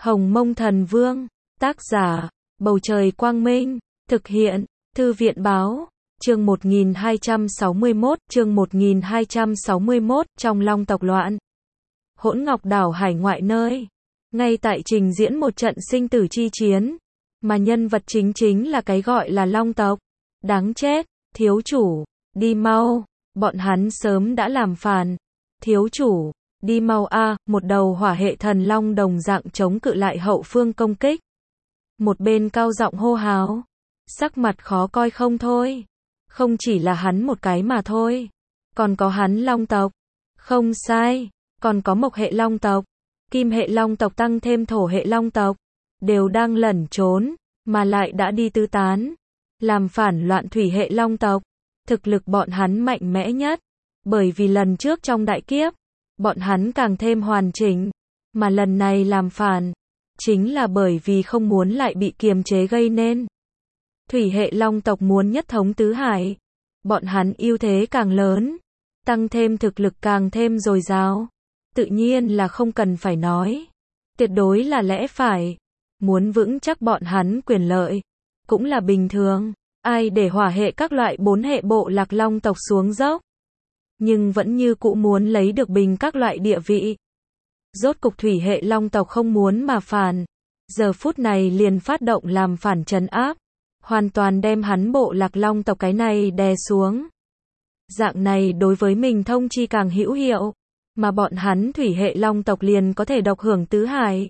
Hồng Mông Thần Vương, tác giả, Bầu Trời Quang Minh, thực hiện, Thư viện Báo, chương 1261, trong Long tộc loạn. Hỗn Ngọc Đảo hải ngoại nơi, ngay tại trình diễn một trận sinh tử chi chiến, mà nhân vật chính là cái gọi là Long tộc. Đáng chết, thiếu chủ, đi mau, bọn hắn sớm đã làm phản. Thiếu chủ, đi mau a, một đầu hỏa hệ thần long đồng dạng chống cự lại hậu phương công kích. Một bên cao giọng hô hào, sắc mặt khó coi không thôi. Không chỉ là hắn một cái mà thôi, còn có hắn Long tộc. Không sai, còn có Mộc hệ Long tộc, Kim hệ Long tộc tăng thêm Thổ hệ Long tộc, đều đang lẩn trốn, mà lại đã đi tứ tán, làm phản loạn Thủy hệ Long tộc. Thực lực bọn hắn mạnh mẽ nhất, bởi vì lần trước trong đại kiếp, bọn hắn càng thêm hoàn chỉnh, mà lần này làm phản, chính là bởi vì không muốn lại bị kiềm chế gây nên. Thủy hệ Long tộc muốn nhất thống tứ hải, bọn hắn ưu thế càng lớn, tăng thêm thực lực càng thêm dồi dào, tự nhiên là không cần phải nói, tuyệt đối là lẽ phải, muốn vững chắc bọn hắn quyền lợi, cũng là bình thường, ai để hỏa hệ các loại 4 hệ bộ lạc Long tộc xuống dốc, nhưng vẫn như cũ muốn lấy được bình các loại địa vị. Rốt cục Thủy hệ Long tộc không muốn mà phản, giờ phút này liền phát động làm phản trấn áp, hoàn toàn đem hắn bộ lạc Long tộc cái này đè xuống. Dạng này đối với mình thông chi càng hữu hiệu, mà bọn hắn Thủy hệ Long tộc liền có thể độc hưởng tứ hải.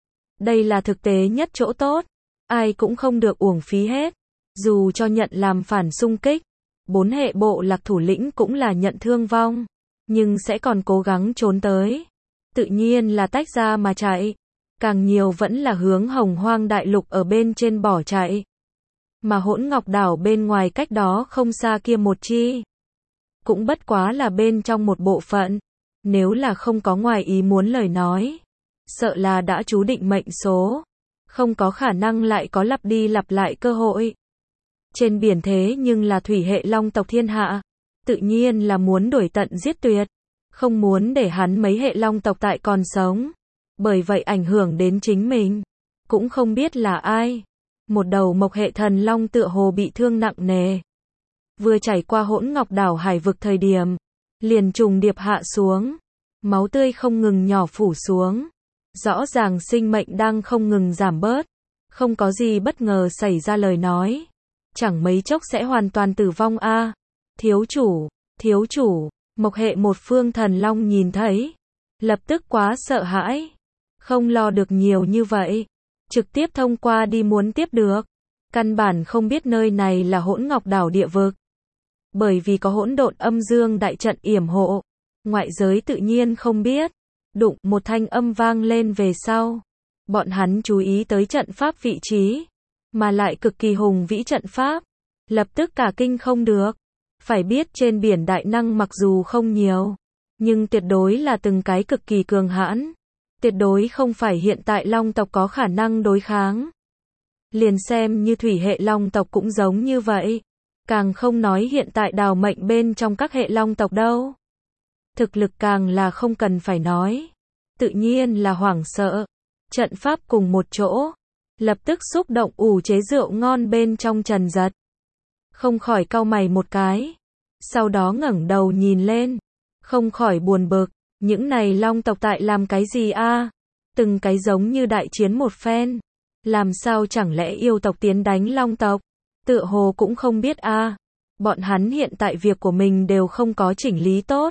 Đây là thực tế nhất chỗ tốt, ai cũng không được uổng phí hết, dù cho nhận làm phản xung kích, 4 hệ bộ lạc thủ lĩnh cũng là nhận thương vong, nhưng sẽ còn cố gắng trốn tới. Tự nhiên là tách ra mà chạy, càng nhiều vẫn là hướng Hồng Hoang đại lục ở bên trên bỏ chạy. Mà Hỗn Ngọc Đảo bên ngoài cách đó không xa kia một chi, cũng bất quá là bên trong một bộ phận, nếu là không có ngoài ý muốn lời nói, sợ là đã chú định mệnh số, không có khả năng lại có lặp đi lặp lại cơ hội. Trên biển thế nhưng là Thủy hệ Long tộc thiên hạ, tự nhiên là muốn đuổi tận giết tuyệt, không muốn để hắn mấy hệ Long tộc tại còn sống, bởi vậy ảnh hưởng đến chính mình, cũng không biết là ai. Một đầu Mộc hệ thần long tựa hồ bị thương nặng nề, vừa trải qua Hỗn Ngọc Đảo hải vực thời điểm, liền trùng điệp hạ xuống, máu tươi không ngừng nhỏ phủ xuống, rõ ràng sinh mệnh đang không ngừng giảm bớt, không có gì bất ngờ xảy ra lời nói, chẳng mấy chốc sẽ hoàn toàn tử vong a. Thiếu chủ, Mộc hệ một phương thần long nhìn thấy, lập tức quá sợ hãi, không lo được nhiều như vậy, trực tiếp thông qua đi muốn tiếp được, căn bản không biết nơi này là Hỗn Ngọc Đảo địa vực. Bởi vì có hỗn độn âm dương đại trận yểm hộ, ngoại giới tự nhiên không biết. Đụng một thanh âm vang lên về sau, bọn hắn chú ý tới trận pháp vị trí, mà lại cực kỳ hùng vĩ trận pháp, lập tức cả kinh không được. Phải biết trên biển đại năng mặc dù không nhiều, nhưng tuyệt đối là từng cái cực kỳ cường hãn, tuyệt đối không phải hiện tại Long tộc có khả năng đối kháng. Liền xem như Thủy hệ Long tộc cũng giống như vậy, càng không nói hiện tại đào mệnh bên trong các hệ Long tộc đâu. Thực lực càng là không cần phải nói, tự nhiên là hoảng sợ. Trận pháp cùng một chỗ, lập tức xúc động ủ chế rượu ngon bên trong Trần Giật. Không khỏi cau mày một cái, sau đó ngẩng đầu nhìn lên, không khỏi buồn bực, những này Long tộc tại làm cái gì a? Từng cái giống như đại chiến một phen, làm sao chẳng lẽ yêu tộc tiến đánh Long tộc? Tựa hồ cũng không biết a. Bọn hắn hiện tại việc của mình đều không có chỉnh lý tốt,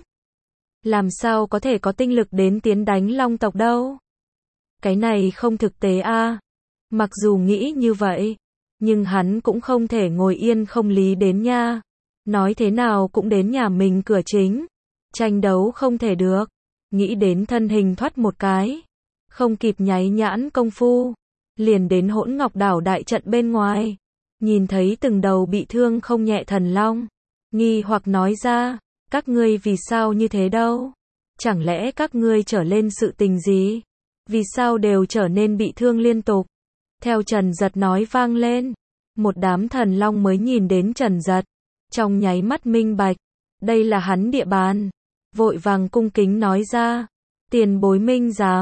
làm sao có thể có tinh lực đến tiến đánh Long tộc đâu? Cái này không thực tế a. Mặc dù nghĩ như vậy, nhưng hắn cũng không thể ngồi yên không lý đến nha. Nói thế nào cũng đến nhà mình cửa chính, tranh đấu không thể được. Nghĩ đến thân hình thoát một cái, không kịp nháy nhãn công phu, liền đến Hỗn Ngọc Đảo đại trận bên ngoài, nhìn thấy từng đầu bị thương không nhẹ thần long, nghi hoặc nói ra, các ngươi vì sao như thế đâu? Chẳng lẽ các ngươi trở lên sự tình gì? Vì sao đều trở nên bị thương liên tục? Theo Trần Giật nói vang lên, một đám thần long mới nhìn đến Trần Giật, trong nháy mắt minh bạch, đây là hắn địa bàn, vội vàng cung kính nói ra, tiền bối minh giám,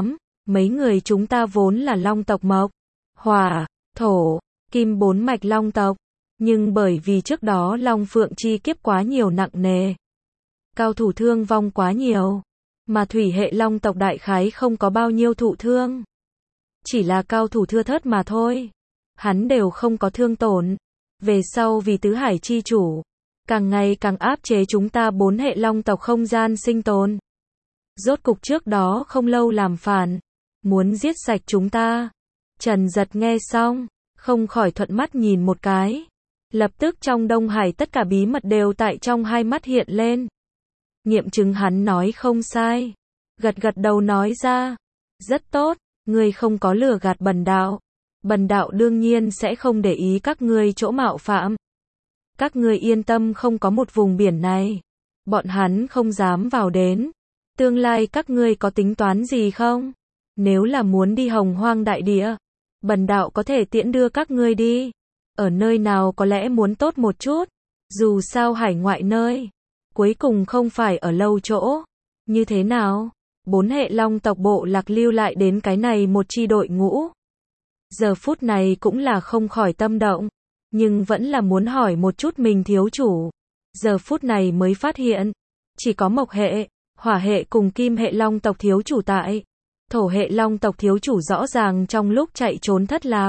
Mấy người chúng ta vốn là long tộc mộc, hỏa, thổ, kim 4 mạch long tộc, nhưng bởi vì trước đó Long Phượng chi kiếp quá nhiều nặng nề, cao thủ thương vong quá nhiều, mà thủy hệ long tộc đại khái không có bao nhiêu thụ thương. Chỉ là cao thủ thưa thớt mà thôi. Hắn đều không có thương tổn. Về sau vì tứ hải chi chủ, càng ngày càng áp chế chúng ta 4 hệ long tộc không gian sinh tồn. Rốt cục trước đó không lâu làm phản, muốn giết sạch chúng ta. Trần Giật nghe xong, không khỏi thuận mắt nhìn một cái. Lập tức trong Đông Hải tất cả bí mật đều tại trong hai mắt hiện lên. Nghiệm chứng hắn nói không sai. Gật gật đầu nói ra. Rất tốt, ngươi không có lừa gạt bần đạo. Bần đạo đương nhiên sẽ không để ý các ngươi chỗ mạo phạm. Các ngươi yên tâm, không có một vùng biển này, bọn hắn không dám vào đến. Tương lai các ngươi có tính toán gì không? Nếu là muốn đi Hồng Hoang đại địa, bần đạo có thể tiễn đưa các ngươi đi. Ở nơi nào có lẽ muốn tốt một chút. Dù sao hải ngoại nơi, cuối cùng không phải ở lâu chỗ. Như thế nào? 4 hệ long tộc bộ lạc lưu lại đến cái này một chi đội ngũ. Giờ phút này cũng là không khỏi tâm động, nhưng vẫn là muốn hỏi một chút mình thiếu chủ. Giờ phút này mới phát hiện, chỉ có mộc hệ, hỏa hệ cùng kim hệ long tộc thiếu chủ tại. Thổ hệ long tộc thiếu chủ rõ ràng trong lúc chạy trốn thất lạc.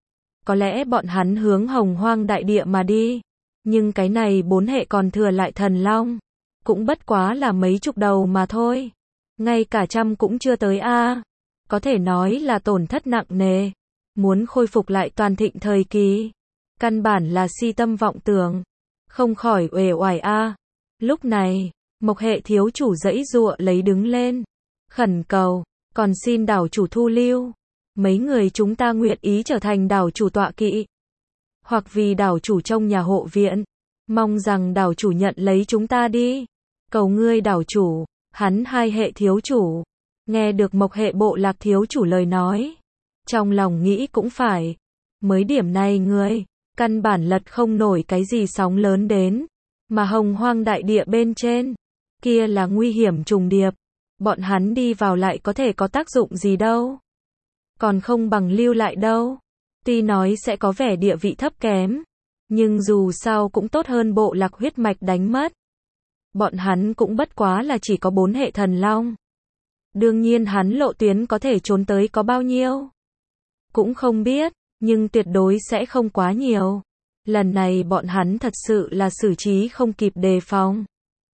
Có lẽ bọn hắn hướng Hồng Hoang đại địa mà đi, nhưng cái này 4 hệ còn thừa lại thần long, cũng bất quá là mấy chục đầu mà thôi. Ngay cả trăm cũng chưa tới a. Có thể nói là tổn thất nặng nề. Muốn khôi phục lại toàn thịnh thời kỳ, căn bản là si tâm vọng tưởng, không khỏi uể oải a. Lúc này, mộc hệ thiếu chủ giãy giụa lấy đứng lên, khẩn cầu, còn xin đảo chủ thu lưu. Mấy người chúng ta nguyện ý trở thành đảo chủ tọa kỵ, hoặc vì đảo chủ trong nhà hộ viện, mong rằng đảo chủ nhận lấy chúng ta đi. Cầu ngươi đảo chủ. Hắn hai hệ thiếu chủ, nghe được mộc hệ bộ lạc thiếu chủ lời nói, trong lòng nghĩ cũng phải, mới điểm này ngươi, căn bản lật không nổi cái gì sóng lớn đến, mà Hồng Hoang đại địa bên trên, kia là nguy hiểm trùng điệp, bọn hắn đi vào lại có thể có tác dụng gì đâu, còn không bằng lưu lại đâu. Tuy nói sẽ có vẻ địa vị thấp kém, nhưng dù sao cũng tốt hơn bộ lạc huyết mạch đánh mất. Bọn hắn cũng bất quá là chỉ có 4 hệ thần long. Đương nhiên hắn lộ tuyến có thể trốn tới có bao nhiêu, cũng không biết, nhưng tuyệt đối sẽ không quá nhiều. Lần này bọn hắn thật sự là xử trí không kịp đề phòng.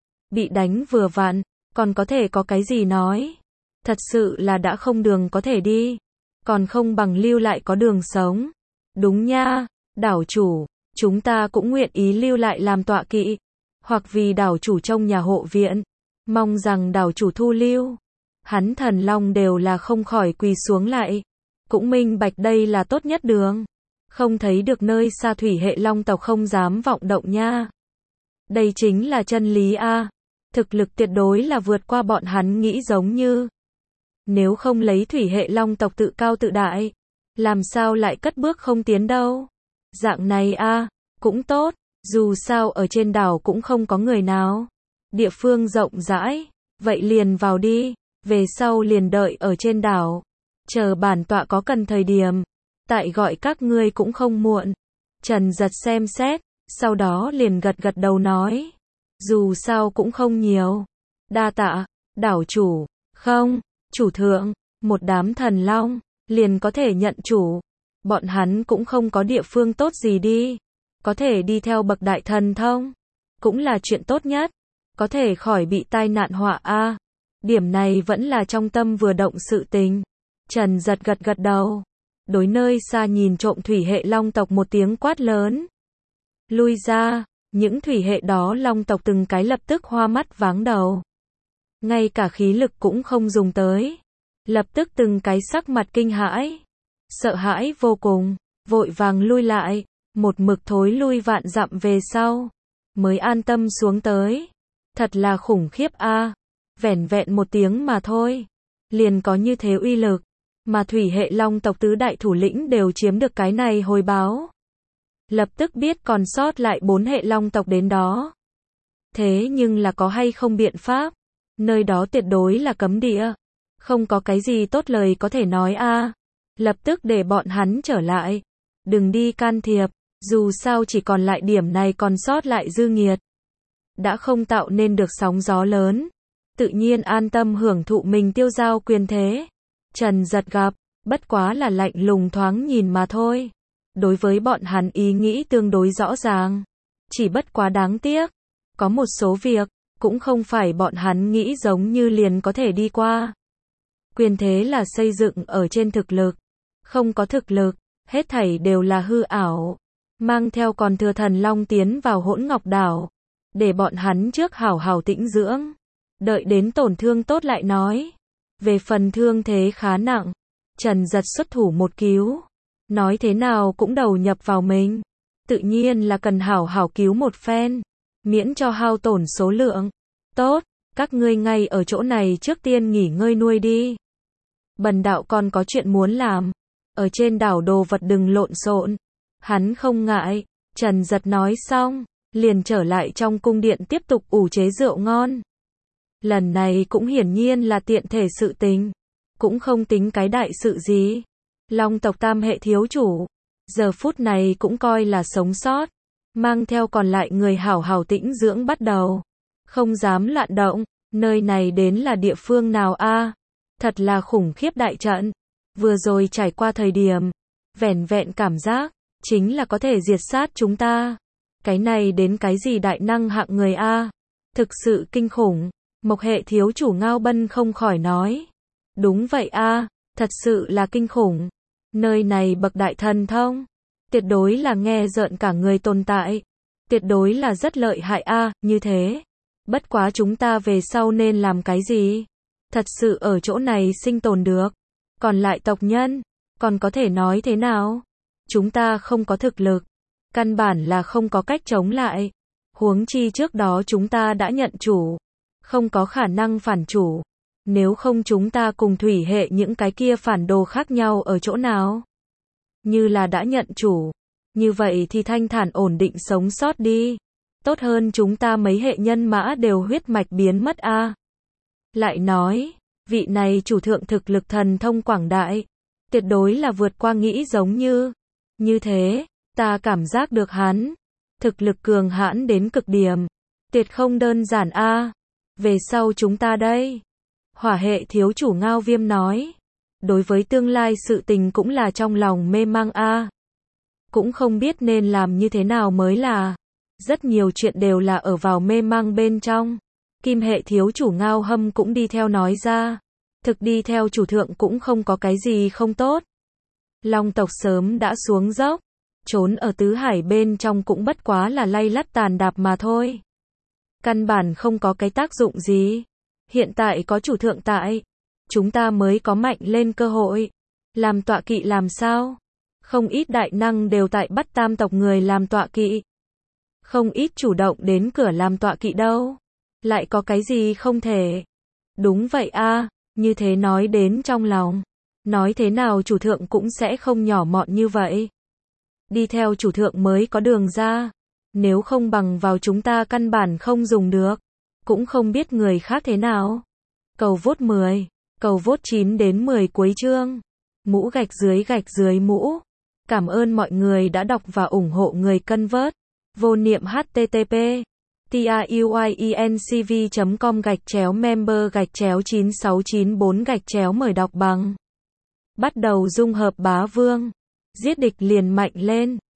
Bị đánh vừa vặn, còn có thể có cái gì nói. Thật sự là đã không đường có thể đi, còn không bằng lưu lại có đường sống. Đúng nha, đảo chủ, chúng ta cũng nguyện ý lưu lại làm tọa kỵ, hoặc vì đảo chủ trong nhà hộ viện, mong rằng đảo chủ thu lưu. Hắn thần long đều là không khỏi quỳ xuống lại, cũng minh bạch đây là tốt nhất đường. Không thấy được nơi xa thủy hệ long tộc không dám vọng động nha. Đây chính là chân lý a. Thực lực tuyệt đối là vượt qua bọn hắn nghĩ giống như. Nếu không lấy thủy hệ long tộc tự cao tự đại, làm sao lại cất bước không tiến đâu. Dạng này a, cũng tốt, dù sao ở trên đảo cũng không có người nào. Địa phương rộng rãi, vậy liền vào đi, về sau liền đợi ở trên đảo. Chờ bản tọa có cần thời điểm, tại gọi các ngươi cũng không muộn. Trần Giật xem xét, sau đó liền gật gật đầu nói. Dù sao cũng không nhiều. Đa tạ, đảo chủ. Không, chủ thượng, một đám thần long, liền có thể nhận chủ. Bọn hắn cũng không có địa phương tốt gì đi. Có thể đi theo bậc đại thần thông, cũng là chuyện tốt nhất. Có thể khỏi bị tai nạn họa a. Điểm này vẫn là trong tâm vừa động sự tình. Trần Giật gật gật đầu. Đối nơi xa nhìn trộm thủy hệ long tộc một tiếng quát lớn. Lui ra, những thủy hệ đó long tộc từng cái lập tức hoa mắt váng đầu. Ngay cả khí lực cũng không dùng tới. Lập tức từng cái sắc mặt kinh hãi. Sợ hãi vô cùng, vội vàng lui lại. Một mực thối lui vạn dặm về sau, mới an tâm xuống tới. Thật là khủng khiếp a. Vẻn vẹn một tiếng mà thôi, liền có như thế uy lực. Mà thủy hệ long tộc tứ đại thủ lĩnh đều chiếm được cái này hồi báo. Lập tức biết còn sót lại 4 hệ long tộc đến đó. Thế nhưng là có hay không biện pháp? Nơi đó tuyệt đối là cấm địa. Không có cái gì tốt lời có thể nói a. Lập tức để bọn hắn trở lại. Đừng đi can thiệp, dù sao chỉ còn lại điểm này còn sót lại dư nghiệt. Đã không tạo nên được sóng gió lớn. Tự nhiên an tâm hưởng thụ mình tiêu dao quyền thế. Trần Giật gặp, bất quá là lạnh lùng thoáng nhìn mà thôi. Đối với bọn hắn ý nghĩ tương đối rõ ràng. Chỉ bất quá đáng tiếc. Có một số việc, cũng không phải bọn hắn nghĩ giống như liền có thể đi qua. Quyền thế là xây dựng ở trên thực lực. Không có thực lực, hết thảy đều là hư ảo. Mang theo còn thừa Thần Long tiến vào Hỗn Ngọc Đảo. Để bọn hắn trước hảo hảo tĩnh dưỡng. Đợi đến tổn thương tốt lại nói. Về phần thương thế khá nặng, Trần Giật xuất thủ một cứu. Nói thế nào cũng đầu nhập vào mình. Tự nhiên là cần hảo hảo cứu một phen. Miễn cho hao tổn số lượng. Tốt, các ngươi ngay ở chỗ này trước tiên nghỉ ngơi nuôi đi. Bần đạo còn có chuyện muốn làm. Ở trên đảo đồ vật đừng lộn xộn. Hắn không ngại. Trần Giật nói xong, liền trở lại trong cung điện tiếp tục ủ chế rượu ngon. Lần này cũng hiển nhiên là tiện thể sự tình. Cũng không tính cái đại sự gì. Long tộc tam hệ thiếu chủ. Giờ phút này cũng coi là sống sót. Mang theo còn lại người hảo hảo tĩnh dưỡng bắt đầu. Không dám loạn động. Nơi này đến là địa phương nào a? Thật là khủng khiếp đại trận. Vừa rồi trải qua thời điểm. Vẻn vẹn cảm giác. Chính là có thể diệt sát chúng ta. Cái này đến cái gì đại năng hạng người a? Thực sự kinh khủng. Mộc hệ thiếu chủ Ngao Bân không khỏi nói. Đúng vậy a, thật sự là kinh khủng. Nơi này bậc đại thần thông. Tuyệt đối là nghe rợn cả người tồn tại. Tuyệt đối là rất lợi hại a, như thế. Bất quá chúng ta về sau nên làm cái gì? Thật sự ở chỗ này sinh tồn được. Còn lại tộc nhân, còn có thể nói thế nào? Chúng ta không có thực lực. Căn bản là không có cách chống lại. Huống chi trước đó chúng ta đã nhận chủ. Không có khả năng phản chủ. Nếu không chúng ta cùng thủy hệ những cái kia phản đồ khác nhau ở chỗ nào? Như là đã nhận chủ. Như vậy thì thanh thản ổn định sống sót đi. Tốt hơn chúng ta mấy hệ nhân mã đều huyết mạch biến mất a. Lại nói, vị này chủ thượng thực lực thần thông quảng đại. Tuyệt đối là vượt qua nghĩ giống như. Như thế, ta cảm giác được hắn. Thực lực cường hãn đến cực điểm. Tuyệt không đơn giản a. Về sau chúng ta đây. Hỏa hệ thiếu chủ Ngao Viêm nói. Đối với tương lai sự tình cũng là trong lòng mê mang a. Cũng không biết nên làm như thế nào mới là. Rất nhiều chuyện đều là ở vào mê mang bên trong. Kim hệ thiếu chủ Ngao Hâm cũng đi theo nói ra. Thực đi theo chủ thượng cũng không có cái gì không tốt. Long tộc sớm đã xuống dốc. Trốn ở tứ hải bên trong cũng bất quá là lay lắt tàn đạp mà thôi. Căn bản không có cái tác dụng gì. Hiện tại có chủ thượng tại. Chúng ta mới có mạnh lên cơ hội. Làm tọa kỵ làm sao? Không ít đại năng đều tại bắt tam tộc người làm tọa kỵ. Không ít chủ động đến cửa làm tọa kỵ đâu. Lại có cái gì không thể? Đúng vậy a, như thế nói đến trong lòng. Nói thế nào chủ thượng cũng sẽ không nhỏ mọn như vậy. Đi theo chủ thượng mới có đường ra. Nếu không bằng vào chúng ta căn bản không dùng được. Cũng không biết người khác thế nào. Cầu vote 10. Cầu vote 9 đến 10 cuối chương. Mũ gạch dưới mũ. Cảm ơn mọi người đã đọc và ủng hộ người cân vớt. Vô niệm http truyencv.com/member/9694 mời đọc bằng. Bắt đầu dung hợp bá vương. Giết địch liền mạnh lên.